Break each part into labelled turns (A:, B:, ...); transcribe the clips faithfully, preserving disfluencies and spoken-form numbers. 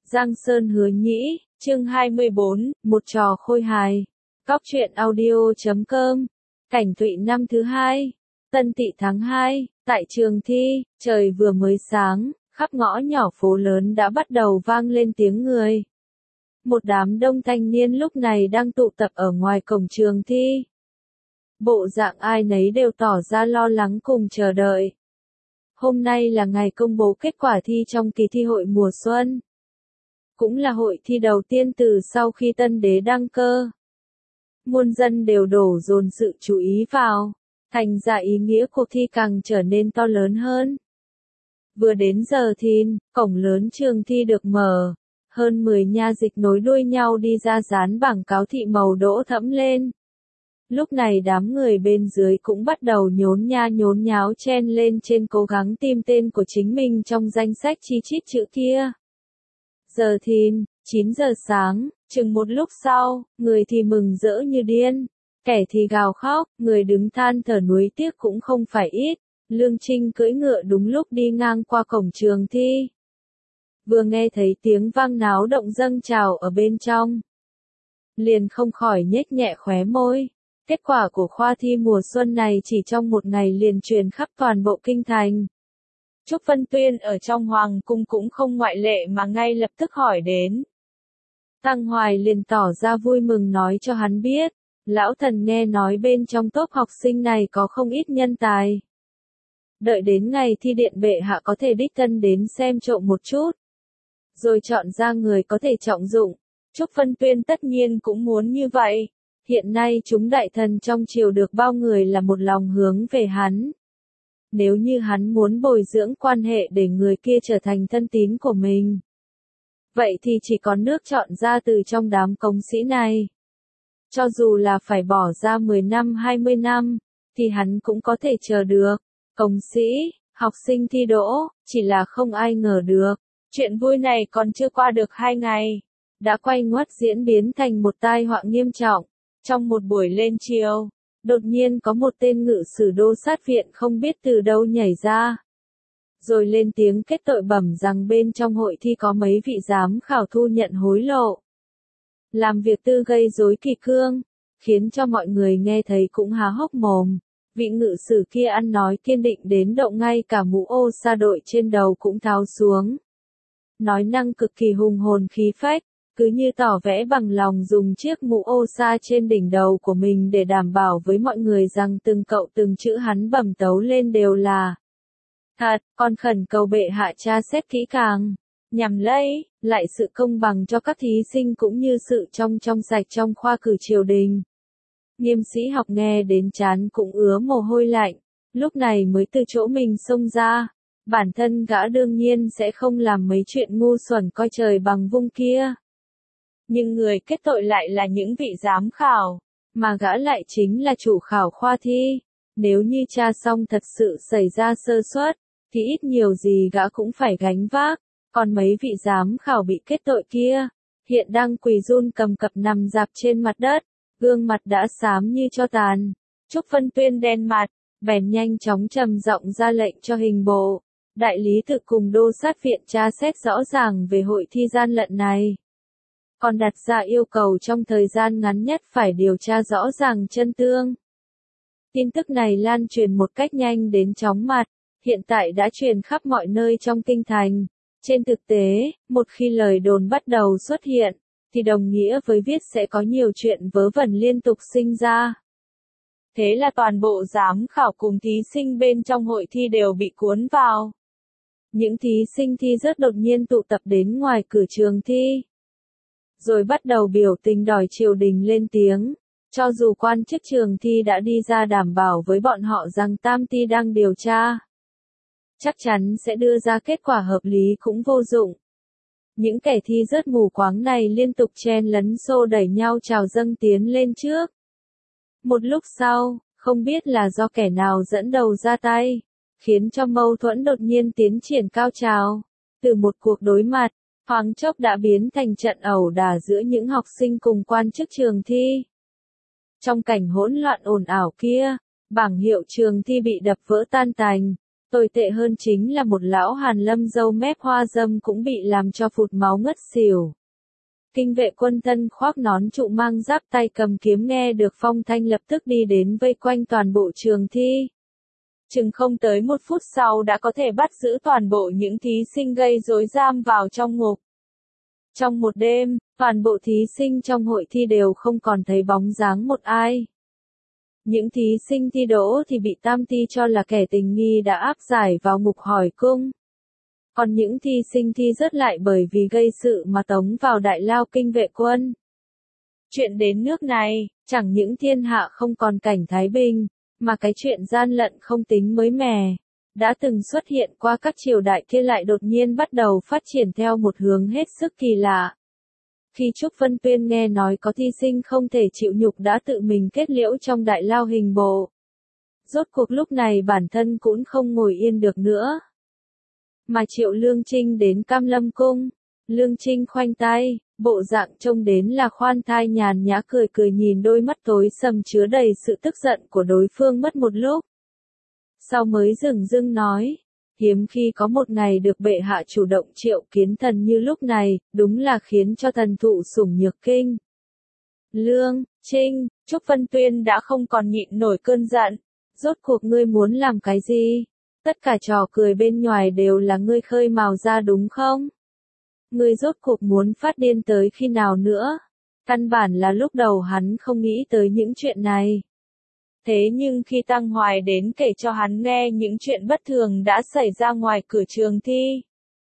A: Giang Sơn Hứa Nhĩ, chương hai mươi bốn, một trò khôi hài. Cóc truyện audio chấm com. Cảnh Thụy năm thứ hai. Tân Tỵ tháng hai, tại trường thi, trời vừa mới sáng, khắp ngõ nhỏ phố lớn đã bắt đầu vang lên tiếng người. Một đám đông thanh niên lúc này đang tụ tập ở ngoài cổng trường thi. Bộ dạng ai nấy đều tỏ ra lo lắng cùng chờ đợi. Hôm nay là ngày công bố kết quả thi trong kỳ thi hội mùa xuân. Cũng là hội thi đầu tiên từ sau khi tân đế đăng cơ. Muôn dân đều đổ dồn sự chú ý vào, thành ra ý nghĩa cuộc thi càng trở nên to lớn hơn. Vừa đến giờ thi, cổng lớn trường thi được mở, hơn mười nha dịch nối đuôi nhau đi ra dán bảng cáo thị màu đỗ thẫm lên. Lúc này đám người bên dưới cũng bắt đầu nhốn nha nhốn nháo chen lên trên cố gắng tìm tên của chính mình trong danh sách chi chít chữ kia. Giờ thi, chín giờ sáng, chừng một lúc sau, người thì mừng rỡ như điên, kẻ thì gào khóc, người đứng than thở nuối tiếc cũng không phải ít. Lương Trinh cưỡi ngựa đúng lúc đi ngang qua cổng trường thi. Vừa nghe thấy tiếng vang náo động dâng trào ở bên trong, liền không khỏi nhếch nhẹ khóe môi. Kết quả của khoa thi mùa xuân này chỉ trong một ngày liền truyền khắp toàn bộ kinh thành. Trúc Vân Tuyên ở trong hoàng cung cũng không ngoại lệ mà ngay lập tức hỏi đến. Tăng Hoài liền tỏ ra vui mừng nói cho hắn biết, lão thần nghe nói bên trong tốp học sinh này có không ít nhân tài. Đợi đến ngày thi điện bệ hạ có thể đích thân đến xem trộm một chút, rồi chọn ra người có thể trọng dụng. Trúc Vân Tuyên tất nhiên cũng muốn như vậy. Hiện nay chúng đại thần trong triều được bao người là một lòng hướng về hắn. Nếu như hắn muốn bồi dưỡng quan hệ để người kia trở thành thân tín của mình, vậy thì chỉ có nước chọn ra từ trong đám công sĩ này. Cho dù là phải bỏ ra mười năm hai mươi năm, thì hắn cũng có thể chờ được. Công sĩ, học sinh thi đỗ, chỉ là không ai ngờ được. Chuyện vui này còn chưa qua được hai ngày, đã quay ngoắt diễn biến thành một tai họa nghiêm trọng. Trong một buổi lên chiều, đột nhiên có một tên ngự sử đô sát viện không biết từ đâu nhảy ra, rồi lên tiếng kết tội bẩm rằng bên trong hội thi có mấy vị giám khảo thu nhận hối lộ, làm việc tư gây rối kỷ cương, khiến cho mọi người nghe thấy cũng há hốc mồm. Vị ngự sử kia ăn nói kiên định đến độ ngay cả mũ ô sa đội trên đầu cũng tháo xuống. Nói năng cực kỳ hùng hồn khí phách, cứ như tỏ vẻ bằng lòng dùng chiếc mũ ô sa trên đỉnh đầu của mình để đảm bảo với mọi người rằng từng cậu từng chữ hắn bẩm tấu lên đều là thật, còn khẩn cầu bệ hạ tra xét kỹ càng, nhằm lấy lại sự công bằng cho các thí sinh cũng như sự trong trong sạch trong khoa cử triều đình. Nghiêm sĩ học nghe đến chán cũng ứa mồ hôi lạnh, lúc này mới từ chỗ mình xông ra. Bản thân gã đương nhiên sẽ không làm mấy chuyện ngu xuẩn coi trời bằng vung kia. Nhưng người kết tội lại là những vị giám khảo, mà gã lại chính là chủ khảo khoa thi. Nếu như tra xong thật sự xảy ra sơ suất, thì ít nhiều gì gã cũng phải gánh vác. Còn mấy vị giám khảo bị kết tội kia, hiện đang quỳ run cầm cập nằm rạp trên mặt đất, gương mặt đã xám như tro tàn. Trúc Vân Tuyên đen mặt, bèn nhanh chóng trầm giọng ra lệnh cho hình bộ, đại lý tự cùng đô sát viện tra xét rõ ràng về hội thi gian lận này. Còn đặt ra yêu cầu trong thời gian ngắn nhất phải điều tra rõ ràng chân tương. Tin tức này lan truyền một cách nhanh đến chóng mặt, hiện tại đã truyền khắp mọi nơi trong kinh thành. Trên thực tế, một khi lời đồn bắt đầu xuất hiện, thì đồng nghĩa với viết sẽ có nhiều chuyện vớ vẩn liên tục sinh ra. Thế là toàn bộ giám khảo cùng thí sinh bên trong hội thi đều bị cuốn vào. Những thí sinh thi rớt đột nhiên tụ tập đến ngoài cửa trường thi, rồi bắt đầu biểu tình đòi triều đình lên tiếng. Cho dù quan chức trường thi đã đi ra đảm bảo với bọn họ rằng Tam Ty đang điều tra, chắc chắn sẽ đưa ra kết quả hợp lý cũng vô dụng. Những kẻ thi rớt mù quáng này liên tục chen lấn xô đẩy nhau trào dâng tiến lên trước. Một lúc sau, không biết là do kẻ nào dẫn đầu ra tay, khiến cho mâu thuẫn đột nhiên tiến triển cao trào. Từ một cuộc đối mặt, thoáng chốc đã biến thành trận ẩu đả giữa những học sinh cùng quan chức trường thi. Trong cảnh hỗn loạn ồn ào kia, bảng hiệu trường thi bị đập vỡ tan tành, Tồi tệ hơn chính là một lão hàn lâm râu mép hoa dâm cũng bị làm cho phụt máu ngất xỉu. Kinh vệ quân thân khoác nón trụ mang giáp tay cầm kiếm nghe được phong thanh lập tức đi đến vây quanh toàn bộ trường thi. Chừng không tới một phút sau đã có thể bắt giữ toàn bộ những thí sinh gây rối giam vào trong ngục. Trong một đêm, toàn bộ thí sinh trong hội thi đều không còn thấy bóng dáng một ai. Những thí sinh thi đỗ thì bị tam ty cho là kẻ tình nghi đã áp giải vào ngục hỏi cung. Còn những thi sinh thi rớt lại bởi vì gây sự mà tống vào đại lao kinh vệ quân. Chuyện đến nước này, chẳng những thiên hạ không còn cảnh thái bình, mà cái chuyện gian lận không tính mới mẻ, đã từng xuất hiện qua các triều đại kia lại đột nhiên bắt đầu phát triển theo một hướng hết sức kỳ lạ. Khi Trúc Vân Tuyên nghe nói có thi sinh không thể chịu nhục đã tự mình kết liễu trong đại lao hình bộ. Rốt cuộc lúc này bản thân cũng không ngồi yên được nữa. Mà triệu Lương Trinh đến Cam Lâm Cung, Lương Trinh khoanh tay, bộ dạng trông đến là khoan thai nhàn nhã cười cười nhìn đôi mắt tối sầm chứa đầy sự tức giận của đối phương mất một lúc. Sau mới dừng dưng nói, hiếm khi có một ngày được bệ hạ chủ động triệu kiến thần như lúc này, đúng là khiến cho thần thụ sủng nhược kinh. Lương, Trinh, Trúc Vân Tuyên đã không còn nhịn nổi cơn giận, rốt cuộc ngươi muốn làm cái gì? Tất cả trò cười bên ngoài đều là ngươi khơi mào ra đúng không? Ngươi rốt cuộc muốn phát điên tới khi nào nữa? Căn bản là lúc đầu hắn không nghĩ tới những chuyện này. Thế nhưng khi Tăng Hoài đến kể cho hắn nghe những chuyện bất thường đã xảy ra ngoài cửa trường thi,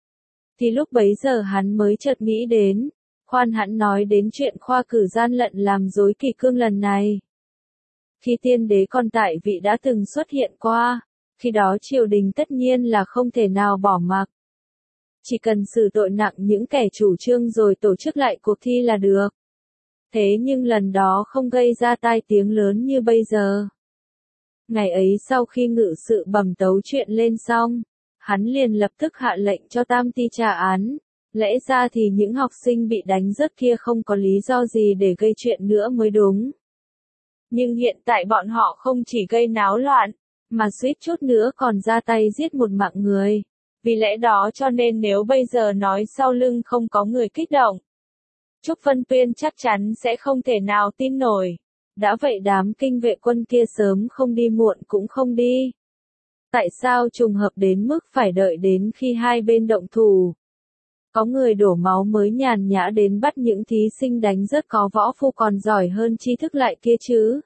A: thì lúc bấy giờ hắn mới chợt nghĩ đến, khoan hãn nói đến chuyện khoa cử gian lận làm rối kỷ cương lần này. Khi tiên đế còn tại vị đã từng xuất hiện qua, khi đó triều đình tất nhiên là không thể nào bỏ mặc. Chỉ cần xử tội nặng những kẻ chủ trương rồi tổ chức lại cuộc thi là được. Thế nhưng lần đó không gây ra tai tiếng lớn như bây giờ. Ngày ấy sau khi ngự sự bẩm tấu chuyện lên xong, hắn liền lập tức hạ lệnh cho tam ty tra án. Lẽ ra thì những học sinh bị đánh rớt kia không có lý do gì để gây chuyện nữa mới đúng. Nhưng hiện tại bọn họ không chỉ gây náo loạn, mà suýt chút nữa còn ra tay giết một mạng người. Vì lẽ đó cho nên nếu bây giờ nói sau lưng không có người kích động, Trúc Vân Tuyên chắc chắn sẽ không thể nào tin nổi. Đã vậy đám kinh vệ quân kia sớm không đi muộn cũng không đi. Tại sao trùng hợp đến mức phải đợi đến khi hai bên động thủ? Có người đổ máu mới nhàn nhã đến bắt những thí sinh đánh rất có võ phu còn giỏi hơn tri thức lại kia chứ.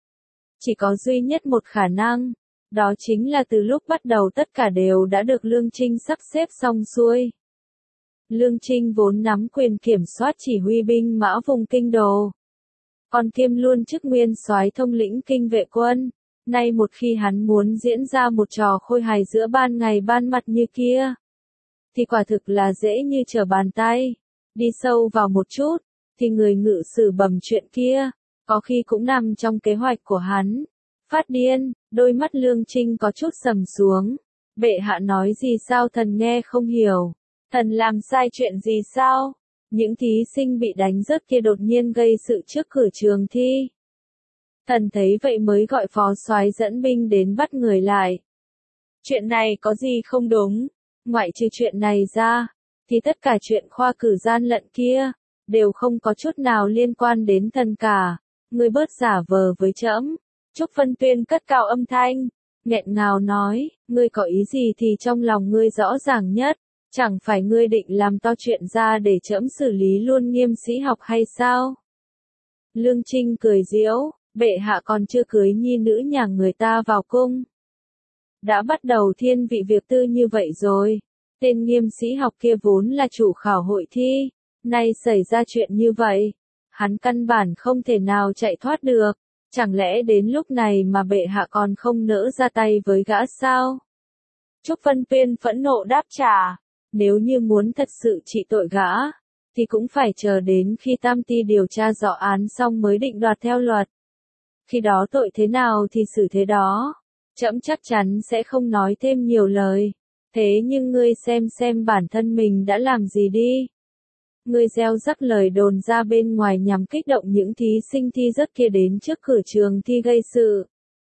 A: Chỉ có duy nhất một khả năng, đó chính là từ lúc bắt đầu tất cả đều đã được Lương Trinh sắp xếp xong xuôi. Lương Trinh vốn nắm quyền kiểm soát chỉ huy binh mã vùng kinh đô, còn kiêm luôn chức nguyên soái thông lĩnh kinh vệ quân. Nay một khi hắn muốn diễn ra một trò khôi hài giữa ban ngày ban mặt như kia, thì quả thực là dễ như trở bàn tay. Đi sâu vào một chút, thì người ngự sử bẩm chuyện kia, có khi cũng nằm trong kế hoạch của hắn. Phát điên, đôi mắt Lương Trinh có chút sầm xuống. Bệ hạ nói gì sao thần nghe không hiểu? Thần làm sai chuyện gì sao? Những thí sinh bị đánh rớt kia đột nhiên gây sự trước cửa trường thi. Thần thấy vậy mới gọi phó soái dẫn binh đến bắt người lại. Chuyện này có gì không đúng? Ngoại trừ chuyện này ra, thì tất cả chuyện khoa cử gian lận kia, đều không có chút nào liên quan đến thần cả. Ngươi bớt giả vờ với trẫm. Trúc Vân Tuyên cất cao âm thanh, nghẹn ngào nói, ngươi có ý gì thì trong lòng ngươi rõ ràng nhất, chẳng phải ngươi định làm to chuyện ra để trẫm xử lý luôn Nghiêm Sĩ Học hay sao? Lương Trinh cười giễu, bệ hạ còn chưa cưới nhi nữ nhà người ta vào cung. Đã bắt đầu thiên vị việc tư như vậy rồi, tên Nghiêm Sĩ Học kia vốn là chủ khảo hội thi, nay xảy ra chuyện như vậy, hắn căn bản không thể nào chạy thoát được. Chẳng lẽ đến lúc này mà bệ hạ còn không nỡ ra tay với gã sao? Trúc Vân Tuyên phẫn nộ đáp trả, nếu như muốn thật sự trị tội gã, thì cũng phải chờ đến khi tam ty điều tra rõ án xong mới định đoạt theo luật. Khi đó tội thế nào thì xử thế đó, trẫm chắc chắn sẽ không nói thêm nhiều lời. Thế nhưng ngươi xem xem bản thân mình đã làm gì đi. Ngươi gieo rắc lời đồn ra bên ngoài nhằm kích động những thí sinh thi rớt kia đến trước cửa trường thi gây sự.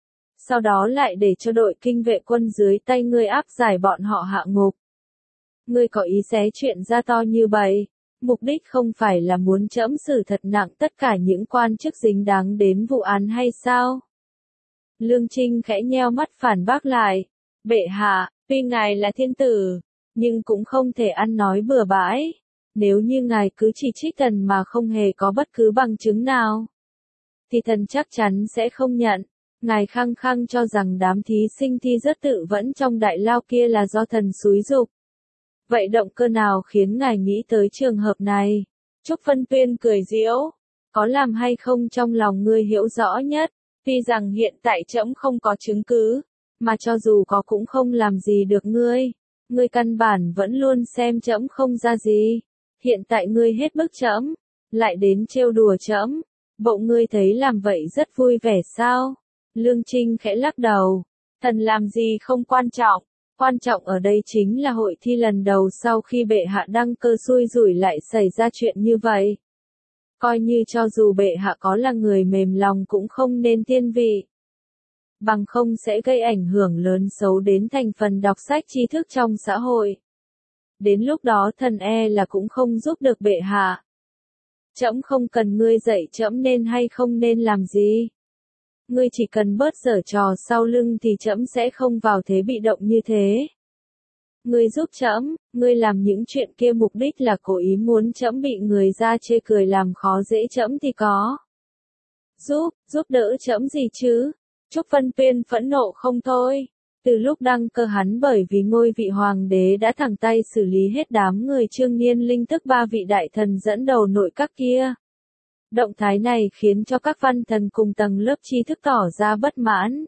A: sau đó lại để cho đội kinh vệ quân dưới tay ngươi áp giải bọn họ hạ ngục. Ngươi có ý xé chuyện ra to như vậy, mục đích không phải là muốn trẫm xử thật nặng tất cả những quan chức dính dáng đến vụ án hay sao? Lương Trinh khẽ nheo mắt phản bác lại, bệ hạ, tuy ngài là thiên tử, nhưng cũng không thể ăn nói bừa bãi. Nếu như ngài cứ chỉ trích thần mà không hề có bất cứ bằng chứng nào, thì thần chắc chắn sẽ không nhận. Ngài khăng khăng cho rằng đám thí sinh thi rớt tự vẫn trong đại lao kia là do thần xúi giục. Vậy động cơ nào khiến ngài nghĩ tới trường hợp này? Trúc Vân Tuyên cười giễu, có làm hay không trong lòng ngươi hiểu rõ nhất, tuy rằng hiện tại trẫm không có chứng cứ, mà cho dù có cũng không làm gì được ngươi. Ngươi căn bản vẫn luôn xem trẫm không ra gì. Hiện tại ngươi hết bức trẫm, lại đến trêu đùa trẫm, bộ ngươi thấy làm vậy rất vui vẻ sao? Lương Trinh khẽ lắc đầu, thần làm gì không quan trọng, quan trọng ở đây chính là hội thi lần đầu sau khi bệ hạ đăng cơ xui rủi lại xảy ra chuyện như vậy. Coi như cho dù bệ hạ có là người mềm lòng cũng không nên thiên vị. Bằng không sẽ gây ảnh hưởng lớn xấu đến thành phần đọc sách tri thức trong xã hội. Đến lúc đó thần e là cũng không giúp được bệ hạ. Trẫm không cần ngươi dạy trẫm nên hay không nên làm gì. Ngươi chỉ cần bớt giở trò sau lưng thì trẫm sẽ không vào thế bị động như thế. Ngươi giúp trẫm, ngươi làm những chuyện kia mục đích là cố ý muốn trẫm bị người ra chê cười làm khó dễ trẫm thì có. Giúp, giúp đỡ trẫm gì chứ? Trúc Vân Tuyên phẫn nộ không thôi. Từ lúc đăng cơ hắn bởi vì ngôi vị hoàng đế đã thẳng tay xử lý hết đám người Trương Niên Linh tức ba vị đại thần dẫn đầu nội các kia. Động thái này khiến cho các văn thần cùng tầng lớp tri thức tỏ ra bất mãn.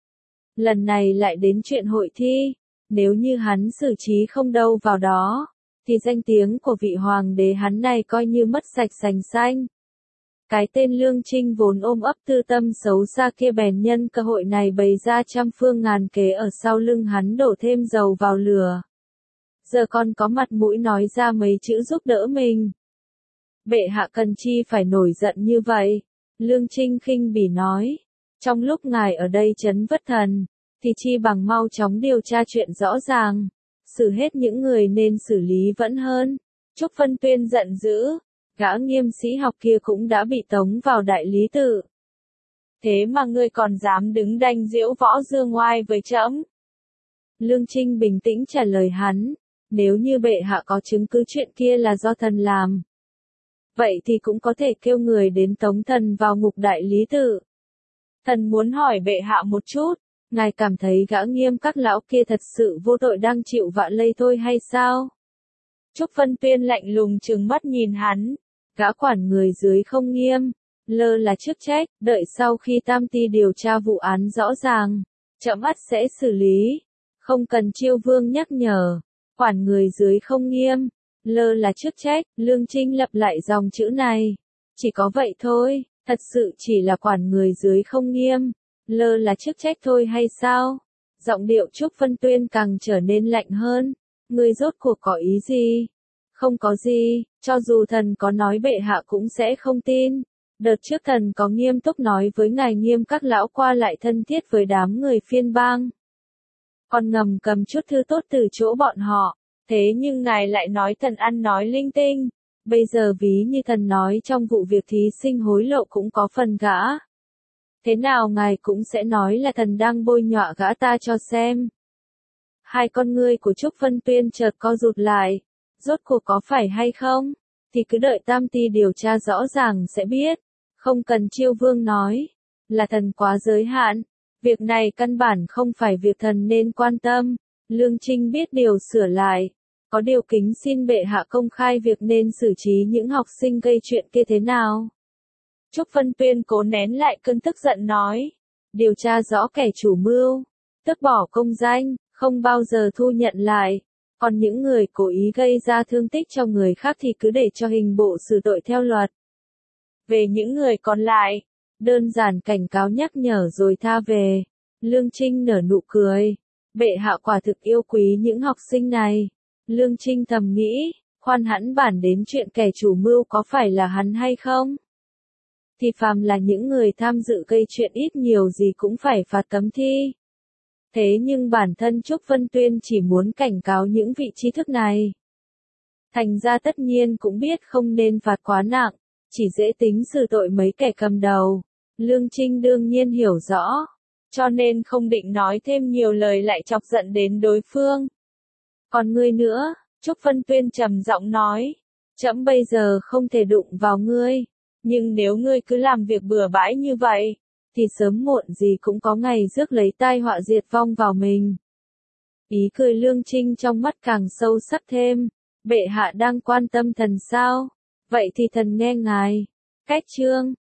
A: Lần này lại đến chuyện hội thi, nếu như hắn xử trí không đâu vào đó, thì danh tiếng của vị hoàng đế hắn này coi như mất sạch sành xanh. Cái tên Lương Trinh vốn ôm ấp tư tâm xấu xa kia bèn nhân cơ hội này bày ra trăm phương ngàn kế ở sau lưng hắn đổ thêm dầu vào lửa. Giờ còn có mặt mũi nói ra mấy chữ giúp đỡ mình. Bệ hạ cần chi phải nổi giận như vậy? Lương Trinh khinh bỉ nói. Trong lúc ngài ở đây trấn vất thần, thì chi bằng mau chóng điều tra chuyện rõ ràng. Xử hết những người nên xử lý vẫn hơn. Trúc Vân Tuyên giận dữ. Gã nghiêm sĩ học kia cũng đã bị tống vào đại lý tự. Thế mà ngươi còn dám đứng đanh diễu võ dương oai với trẫm? Lương Trinh bình tĩnh trả lời hắn, nếu như bệ hạ có chứng cứ chuyện kia là do thần làm, vậy thì cũng có thể kêu người đến tống thần vào ngục đại lý tự. Thần muốn hỏi bệ hạ một chút, ngài cảm thấy gã nghiêm các lão kia thật sự vô tội đang chịu vạ lây thôi hay sao? Trúc Vân Tuyên lạnh lùng trừng mắt nhìn hắn. Gã quản người dưới không nghiêm, lơ là chức trách, đợi sau khi tam ty điều tra vụ án rõ ràng, trẫm ắt sẽ xử lý, không cần Chiêu Vương nhắc nhở. Quản người dưới không nghiêm, lơ là chức trách, Lương Trinh lặp lại dòng chữ này. Chỉ có vậy thôi, thật sự chỉ là quản người dưới không nghiêm, lơ là chức trách thôi hay sao? Giọng điệu Trúc Vân Tuyên càng trở nên lạnh hơn. Ngươi rốt cuộc có ý gì? Không có gì, cho dù thần có nói bệ hạ cũng sẽ không tin. Đợt trước thần có nghiêm túc nói với ngài nghiêm các lão qua lại thân thiết với đám người phiên bang. Còn ngầm cầm chút thư tốt từ chỗ bọn họ. Thế nhưng ngài lại nói thần ăn nói linh tinh. Bây giờ ví như thần nói trong vụ việc thí sinh hối lộ cũng có phần gã. Thế nào ngài cũng sẽ nói là thần đang bôi nhọa gã ta cho xem. Hai con ngươi của Trúc Vân Tuyên chợt co rụt lại. Rốt cuộc có phải hay không? Thì cứ đợi tam ty điều tra rõ ràng sẽ biết. Không cần Chiêu Vương nói. Là thần quá giới hạn. Việc này căn bản không phải việc thần nên quan tâm. Lương Trinh biết điều sửa lại. Có điều kính xin bệ hạ công khai việc nên xử trí những học sinh gây chuyện kia thế nào. Trúc Vân Tuyên cố nén lại cơn tức giận nói. Điều tra rõ kẻ chủ mưu. Tước bỏ công danh, không bao giờ thu nhận lại. Còn những người cố ý gây ra thương tích cho người khác thì cứ để cho hình bộ xử tội theo luật. Về những người còn lại, đơn giản cảnh cáo nhắc nhở rồi tha về. Lương Trinh nở nụ cười. Bệ hạ quả thực yêu quý những học sinh này. Lương Trinh thầm nghĩ, khoan hẳn bản đến chuyện kẻ chủ mưu có phải là hắn hay không? thì phàm là những người tham dự gây chuyện ít nhiều gì cũng phải phạt cấm thi. Thế nhưng bản thân Trúc Vân Tuyên chỉ muốn cảnh cáo những vị trí thức này. Thành ra tất nhiên cũng biết không nên phạt quá nặng, chỉ dễ tính xử tội mấy kẻ cầm đầu. Lương Trinh đương nhiên hiểu rõ, cho nên không định nói thêm nhiều lời lại chọc giận đến đối phương. Còn ngươi nữa, Trúc Vân Tuyên trầm giọng nói, trẫm bây giờ không thể đụng vào ngươi, nhưng nếu ngươi cứ làm việc bừa bãi như vậy, thì sớm muộn gì cũng có ngày rước lấy tai họa diệt vong vào mình. Ý cười Lương Trinh trong mắt càng sâu sắc thêm, bệ hạ đang quan tâm thần sao? Vậy thì thần nghe ngài. Cách chương